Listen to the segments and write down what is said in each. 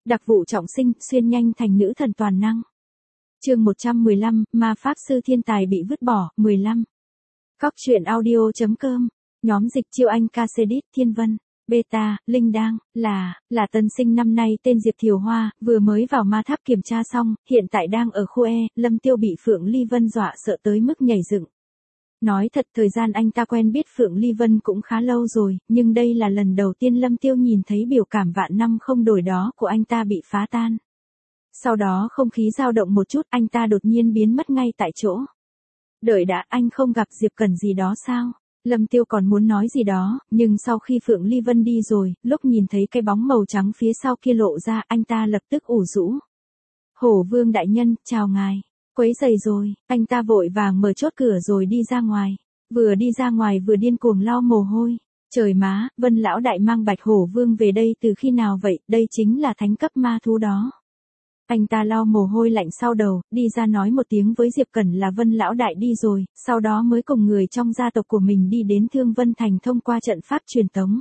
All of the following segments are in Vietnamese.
Đặc vụ trọng sinh, xuyên nhanh thành nữ thần toàn năng. Chương 115, ma pháp sư thiên tài bị vứt bỏ, 15. Cóc truyện audio.com, nhóm dịch chiêu anh Casedit, Thiên Vân, Beta, Linh Đang, là tân sinh năm nay tên Diệp Thiều Hoa, vừa mới vào ma tháp kiểm tra xong, hiện tại đang ở khu E, Lâm Tiêu bị Phượng Ly Vân dọa sợ tới mức nhảy dựng. Nói thật thời gian anh ta quen biết Phượng Ly Vân cũng khá lâu rồi, nhưng đây là lần đầu tiên Lâm Tiêu nhìn thấy biểu cảm vạn năm không đổi đó của anh ta bị phá tan. Sau đó không khí dao động một chút, anh ta đột nhiên biến mất ngay tại chỗ. Đợi đã, anh không gặp Diệp Cẩn gì đó sao? Lâm Tiêu còn muốn nói gì đó, nhưng sau khi Phượng Ly Vân đi rồi, lúc nhìn thấy cái bóng màu trắng phía sau kia lộ ra, anh ta lập tức ủ rũ. Hổ Vương đại nhân, chào ngài. Quấy rầy rồi, anh ta vội vàng mở chốt cửa rồi đi ra ngoài. Vừa đi ra ngoài vừa điên cuồng lau mồ hôi. Trời má, Vân lão đại mang Bạch Hổ Vương về đây từ khi nào vậy, đây chính là thánh cấp ma thú đó. Anh ta lau mồ hôi lạnh sau đầu, đi ra nói một tiếng với Diệp Cẩn là Vân lão đại đi rồi, sau đó mới cùng người trong gia tộc của mình đi đến Thương Vân Thành thông qua trận pháp truyền tống.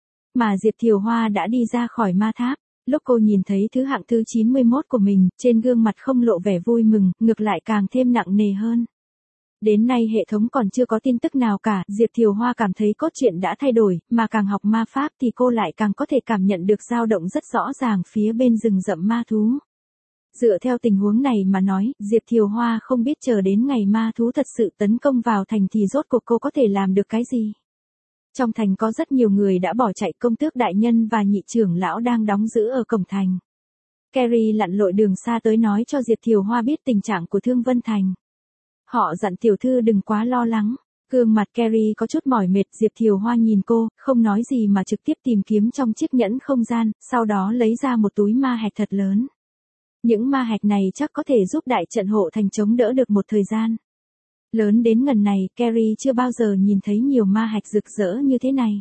Mà Diệp Thiều Hoa đã đi ra khỏi ma tháp. Lúc cô nhìn thấy thứ hạng thứ 91 của mình, trên gương mặt không lộ vẻ vui mừng, ngược lại càng thêm nặng nề hơn. Đến nay hệ thống còn chưa có tin tức nào cả, Diệp Thiều Hoa cảm thấy cốt truyện đã thay đổi, mà càng học ma pháp thì cô lại càng có thể cảm nhận được dao động rất rõ ràng phía bên rừng rậm ma thú. Dựa theo tình huống này mà nói, Diệp Thiều Hoa không biết chờ đến ngày ma thú thật sự tấn công vào thành thì rốt cuộc cô có thể làm được cái gì. Trong thành có rất nhiều người đã bỏ chạy, công tước đại nhân và nhị trưởng lão đang đóng giữ ở cổng thành. Carrie lặn lội đường xa tới nói cho Diệp Thiều Hoa biết tình trạng của Thương Vân Thành. Họ dặn tiểu thư đừng quá lo lắng. Gương mặt Carrie có chút mỏi mệt, Diệp Thiều Hoa nhìn cô, không nói gì mà trực tiếp tìm kiếm trong chiếc nhẫn không gian, sau đó lấy ra một túi ma hạch thật lớn. Những ma hạch này chắc có thể giúp đại trận hộ thành chống đỡ được một thời gian. Lớn đến ngần này, Carrie chưa bao giờ nhìn thấy nhiều ma hạch rực rỡ như thế này.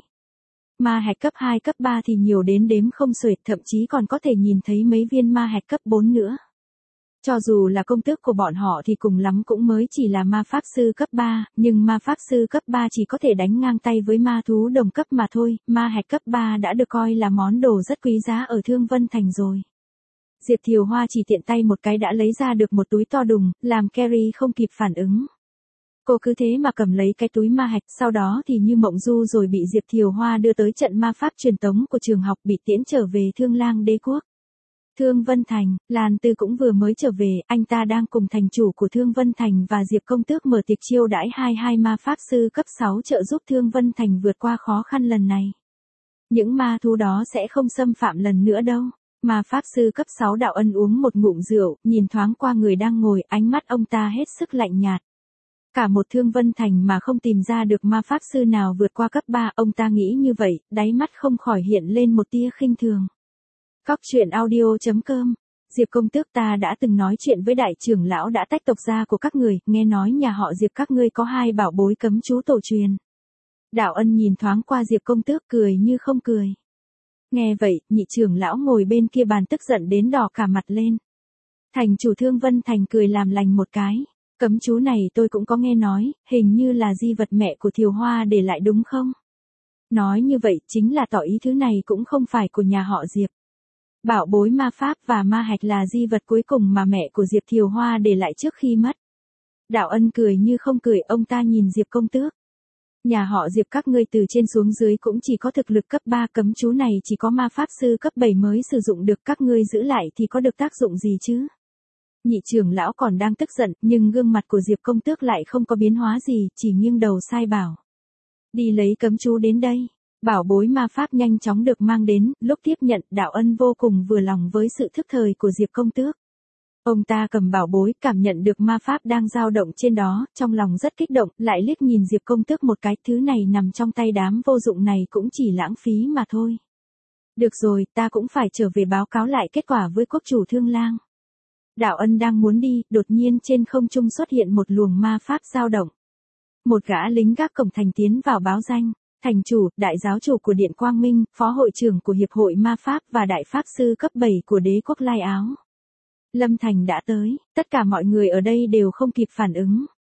Ma hạch cấp 2 cấp 3 thì nhiều đến đếm không xuể, thậm chí còn có thể nhìn thấy mấy viên ma hạch cấp 4 nữa. Cho dù là công tước của bọn họ thì cùng lắm cũng mới chỉ là ma pháp sư cấp 3, nhưng ma pháp sư cấp 3 chỉ có thể đánh ngang tay với ma thú đồng cấp mà thôi, ma hạch cấp 3 đã được coi là món đồ rất quý giá ở Thương Vân Thành rồi. Diệp Thiều Hoa chỉ tiện tay một cái đã lấy ra được một túi to đùng, làm Carrie không kịp phản ứng. Cô cứ thế mà cầm lấy cái túi ma hạch, sau đó thì như mộng du rồi bị Diệp Thiều Hoa đưa tới trận ma pháp truyền tống của trường học, bị tiễn trở về Thương Lang Đế quốc. Thương Vân Thành, Lan Tư cũng vừa mới trở về, anh ta đang cùng thành chủ của Thương Vân Thành và Diệp công tước mở tiệc chiêu đãi 22 ma pháp sư cấp 6 trợ giúp Thương Vân Thành vượt qua khó khăn lần này. Những ma thú đó sẽ không xâm phạm lần nữa đâu. Ma pháp sư cấp 6 Đạo Ân uống một ngụm rượu, nhìn thoáng qua người đang ngồi, ánh mắt ông ta hết sức lạnh nhạt. Cả một Thương Vân Thành mà không tìm ra được ma pháp sư nào vượt qua cấp 3, ông ta nghĩ như vậy, đáy mắt không khỏi hiện lên một tia khinh thường. Cóc truyện audio.com, Diệp công tước, ta đã từng nói chuyện với đại trưởng lão đã tách tộc gia của các người, nghe nói nhà họ Diệp các ngươi có 2 bảo bối cấm chú tổ truyền. Đạo Ân nhìn thoáng qua Diệp công tước cười như không cười. Nghe vậy, nhị trưởng lão ngồi bên kia bàn tức giận đến đỏ cả mặt lên. Thành chủ Thương Vân Thành cười làm lành một cái. Cấm chú này tôi cũng có nghe nói, hình như là di vật mẹ của Thiều Hoa để lại đúng không? Nói như vậy chính là tỏ ý thứ này cũng không phải của nhà họ Diệp. Bảo bối ma pháp và ma hạch là di vật cuối cùng mà mẹ của Diệp Thiều Hoa để lại trước khi mất. Đạo Ân cười như không cười, ông ta nhìn Diệp công tước. Nhà họ Diệp các ngươi từ trên xuống dưới cũng chỉ có thực lực cấp 3, cấm chú này chỉ có ma pháp sư cấp 7 mới sử dụng được, các ngươi giữ lại thì có được tác dụng gì chứ? Nhị trưởng lão còn đang tức giận, nhưng gương mặt của Diệp công tước lại không có biến hóa gì, chỉ nghiêng đầu sai bảo. Đi lấy cấm chú đến đây. Bảo bối ma pháp nhanh chóng được mang đến, lúc tiếp nhận, Đạo Ân vô cùng vừa lòng với sự thức thời của Diệp công tước. Ông ta cầm bảo bối, cảm nhận được ma pháp đang dao động trên đó, trong lòng rất kích động, lại liếc nhìn Diệp công tước một cái, thứ này nằm trong tay đám vô dụng này cũng chỉ lãng phí mà thôi. Được rồi, ta cũng phải trở về báo cáo lại kết quả với quốc chủ Thương Lang. Đạo Ân đang muốn đi, đột nhiên trên không trung xuất hiện một luồng ma pháp dao động. Một gã lính gác cổng thành tiến vào báo danh. Thành chủ, đại giáo chủ của Điện Quang Minh, phó hội trưởng của Hiệp hội Ma Pháp và đại pháp sư cấp 7 của đế quốc Lai Áo. Lâm Thành đã tới, tất cả mọi người ở đây đều không kịp phản ứng.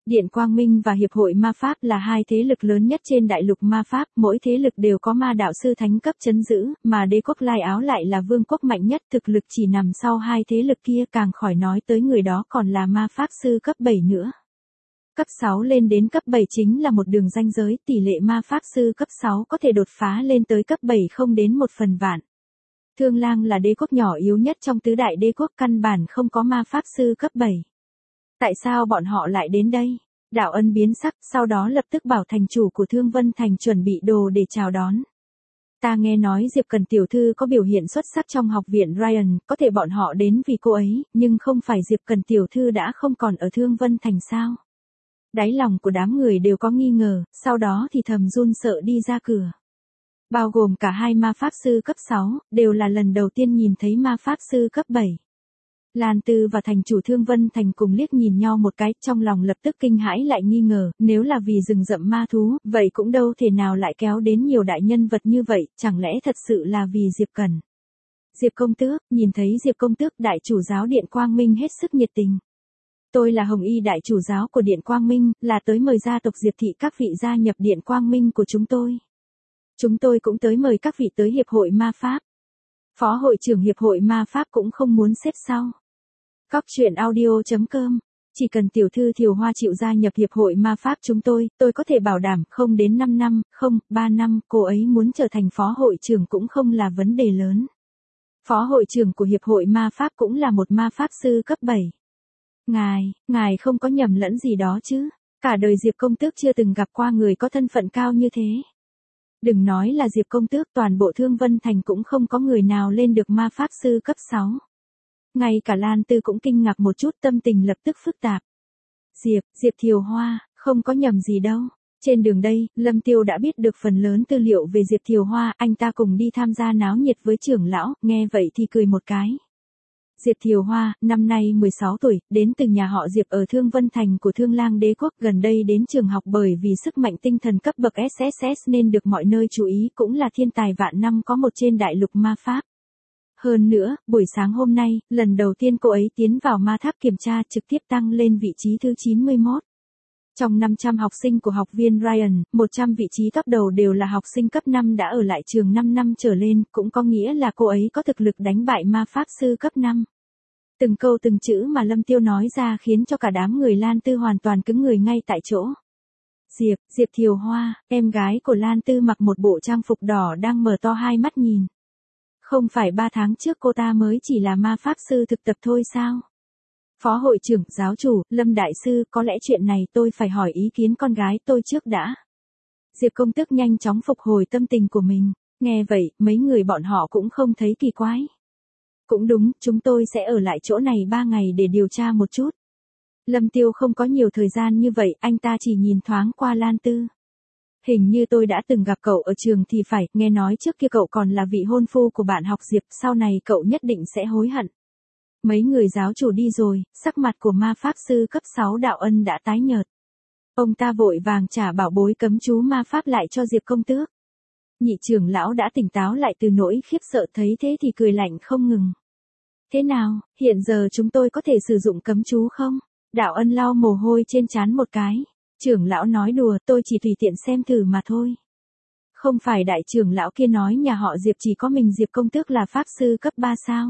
Điện Quang Minh và Hiệp hội Ma Pháp là hai thế lực lớn nhất trên đại lục ma pháp, mỗi thế lực đều có ma đạo sư thánh cấp trấn giữ, mà đế quốc Lai Áo lại là vương quốc mạnh nhất, thực lực chỉ nằm sau hai thế lực kia, càng khỏi nói tới người đó còn là ma pháp sư cấp 7 nữa. Cấp 6 lên đến cấp 7 chính là một đường ranh giới, tỷ lệ ma pháp sư cấp 6 có thể đột phá lên tới cấp 7 không đến 1/1000. Thương Lang là đế quốc nhỏ yếu nhất trong tứ đại đế quốc, căn bản không có ma pháp sư cấp 7. Tại sao bọn họ lại đến đây? Đạo Ân biến sắc, sau đó lập tức bảo thành chủ của Thương Vân Thành chuẩn bị đồ để chào đón. Ta nghe nói Diệp Cần tiểu thư có biểu hiện xuất sắc trong học viện Ryan, có thể bọn họ đến vì cô ấy, nhưng không phải Diệp Cần tiểu thư đã không còn ở Thương Vân Thành sao? Đáy lòng của đám người đều có nghi ngờ, sau đó thì thầm run sợ đi ra cửa. Bao gồm cả hai ma pháp sư cấp 6, đều là lần đầu tiên nhìn thấy ma pháp sư cấp 7. Lan Tư và thành chủ Thương Vân Thành cùng liếc nhìn nhau một cái, trong lòng lập tức kinh hãi lại nghi ngờ, nếu là vì rừng rậm ma thú, vậy cũng đâu thể nào lại kéo đến nhiều đại nhân vật như vậy, chẳng lẽ thật sự là vì Diệp Cần. Diệp công tước, nhìn thấy Diệp công tước, đại chủ giáo Điện Quang Minh hết sức nhiệt tình. Tôi là Hồng Y đại chủ giáo của Điện Quang Minh, là tới mời gia tộc Diệp thị các vị gia nhập Điện Quang Minh của chúng tôi. Chúng tôi cũng tới mời các vị tới Hiệp hội Ma Pháp. Phó hội trưởng Hiệp hội Ma Pháp cũng không muốn xếp sau. Cóc truyện audio.com. Chỉ cần tiểu thư Thiều Hoa chịu gia nhập Hiệp hội Ma Pháp chúng tôi có thể bảo đảm không đến 5 năm, không, 3 năm, cô ấy muốn trở thành phó hội trưởng cũng không là vấn đề lớn. Phó hội trưởng của Hiệp hội Ma Pháp cũng là một ma pháp sư cấp 7. Ngài không có nhầm lẫn gì đó chứ? Cả đời Diệp công tước chưa từng gặp qua người có thân phận cao như thế. Đừng nói là Diệp công tước, toàn bộ Thương Vân Thành cũng không có người nào lên được ma pháp sư cấp 6. Ngay cả Lan Tư cũng kinh ngạc một chút, tâm tình lập tức phức tạp. Diệp Thiều Hoa, không có nhầm gì đâu. Trên đường đây, Lâm Tiêu đã biết được phần lớn tư liệu về Diệp Thiều Hoa, anh ta cùng đi tham gia náo nhiệt với trưởng lão, nghe vậy thì cười một cái. Diệp Thiều Hoa, năm nay 16 tuổi, đến từ nhà họ Diệp ở Thương Vân Thành của Thương Lang đế quốc, gần đây đến trường học bởi vì sức mạnh tinh thần cấp bậc SSS nên được mọi nơi chú ý, cũng là thiên tài vạn năm có một trên đại lục ma pháp. Hơn nữa, buổi sáng hôm nay, lần đầu tiên cô ấy tiến vào ma tháp kiểm tra, trực tiếp tăng lên vị trí thứ 91. Trong 500 học sinh của học viên Ryan, 100 vị trí top đầu đều là học sinh cấp 5 đã ở lại trường 5 năm trở lên, cũng có nghĩa là cô ấy có thực lực đánh bại ma pháp sư cấp 5. Từng câu từng chữ mà Lâm Tiêu nói ra khiến cho cả đám người Lan Tư hoàn toàn cứng người ngay tại chỗ. Diệp Thiều Hoa, em gái của Lan Tư mặc một bộ trang phục đỏ đang mở to hai mắt nhìn. Không phải 3 tháng trước cô ta mới chỉ là ma pháp sư thực tập thôi sao? Phó hội trưởng, giáo chủ, Lâm đại sư, có lẽ chuyện này tôi phải hỏi ý kiến con gái tôi trước đã. Diệp công tước nhanh chóng phục hồi tâm tình của mình, nghe vậy, mấy người bọn họ cũng không thấy kỳ quái. Cũng đúng, chúng tôi sẽ ở lại chỗ này 3 ngày để điều tra một chút. Lâm Tiêu không có nhiều thời gian như vậy, anh ta chỉ nhìn thoáng qua Lan Tư. Hình như tôi đã từng gặp cậu ở trường thì phải, nghe nói trước kia cậu còn là vị hôn phu của bạn học Diệp, sau này cậu nhất định sẽ hối hận. Mấy người giáo chủ đi rồi, sắc mặt của ma pháp sư cấp 6 Đạo Ân đã tái nhợt. Ông ta vội vàng trả bảo bối cấm chú ma pháp lại cho Diệp công tước. Nhị trưởng lão đã tỉnh táo lại từ nỗi khiếp sợ, thấy thế thì cười lạnh không ngừng. Thế nào, hiện giờ chúng tôi có thể sử dụng cấm chú không? Đạo Ân lau mồ hôi trên trán một cái. Trưởng lão nói đùa, tôi chỉ tùy tiện xem thử mà thôi. Không phải đại trưởng lão kia nói nhà họ Diệp chỉ có mình Diệp công tước là pháp sư cấp 3 sao?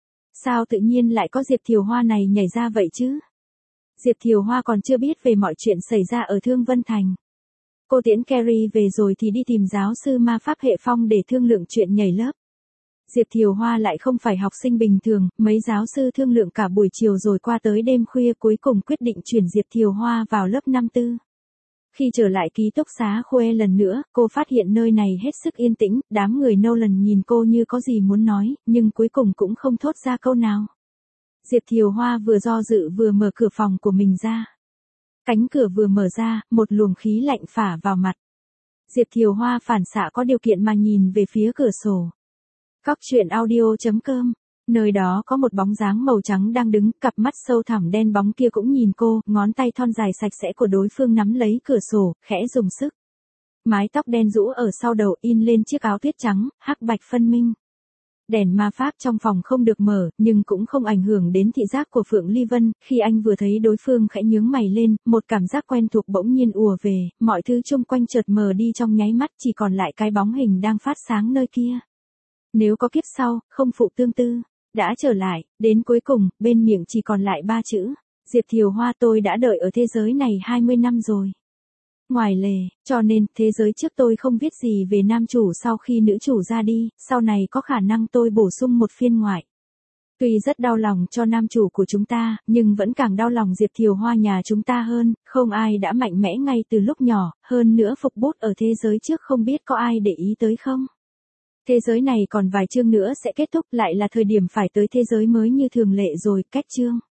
Sao tự nhiên lại có Diệp Thiều Hoa này nhảy ra vậy chứ? Diệp Thiều Hoa còn chưa biết về mọi chuyện xảy ra ở Thương Vân Thành. Cô tiễn Carrie về rồi thì đi tìm giáo sư ma pháp hệ phong để thương lượng chuyện nhảy lớp. Diệp Thiều Hoa lại không phải học sinh bình thường, mấy giáo sư thương lượng cả buổi chiều rồi qua tới đêm khuya cuối cùng quyết định chuyển Diệp Thiều Hoa vào lớp 54. Khi trở lại ký túc xá Khuê lần nữa, cô phát hiện nơi này hết sức yên tĩnh, đám người Nolan nhìn cô như có gì muốn nói, nhưng cuối cùng cũng không thốt ra câu nào. Diệp Thiều Hoa vừa do dự vừa mở cửa phòng của mình ra. Cánh cửa vừa mở ra, một luồng khí lạnh phả vào mặt. Diệp Thiều Hoa phản xạ có điều kiện mà nhìn về phía cửa sổ. Cóc truyện audio.com. Nơi đó có một bóng dáng màu trắng đang đứng, cặp mắt sâu thẳm đen bóng kia cũng nhìn cô, ngón tay thon dài sạch sẽ của đối phương nắm lấy cửa sổ, khẽ dùng sức. Mái tóc đen rũ ở sau đầu in lên chiếc áo tuyết trắng, hắc bạch phân minh. Đèn ma pháp trong phòng không được mở, nhưng cũng không ảnh hưởng đến thị giác của Phượng Ly Vân, khi anh vừa thấy đối phương khẽ nhướng mày lên, một cảm giác quen thuộc bỗng nhiên ùa về, mọi thứ xung quanh chợt mờ đi trong nháy mắt, chỉ còn lại cái bóng hình đang phát sáng nơi kia. Nếu có kiếp sau, không phụ tương tư, đã trở lại, đến cuối cùng, bên miệng chỉ còn lại 3 chữ, Diệp Thiều Hoa tôi đã đợi ở thế giới này 20 năm rồi. Ngoài lề, cho nên, thế giới trước tôi không biết gì về nam chủ sau khi nữ chủ ra đi, sau này có khả năng tôi bổ sung một phiên ngoại. Tuy rất đau lòng cho nam chủ của chúng ta, nhưng vẫn càng đau lòng Diệp Thiều Hoa nhà chúng ta hơn, không ai đã mạnh mẽ ngay từ lúc nhỏ, hơn nữa phục bút ở thế giới trước không biết có ai để ý tới không. Thế giới này còn vài chương nữa sẽ kết thúc, lại là thời điểm phải tới thế giới mới như thường lệ rồi, kết chương.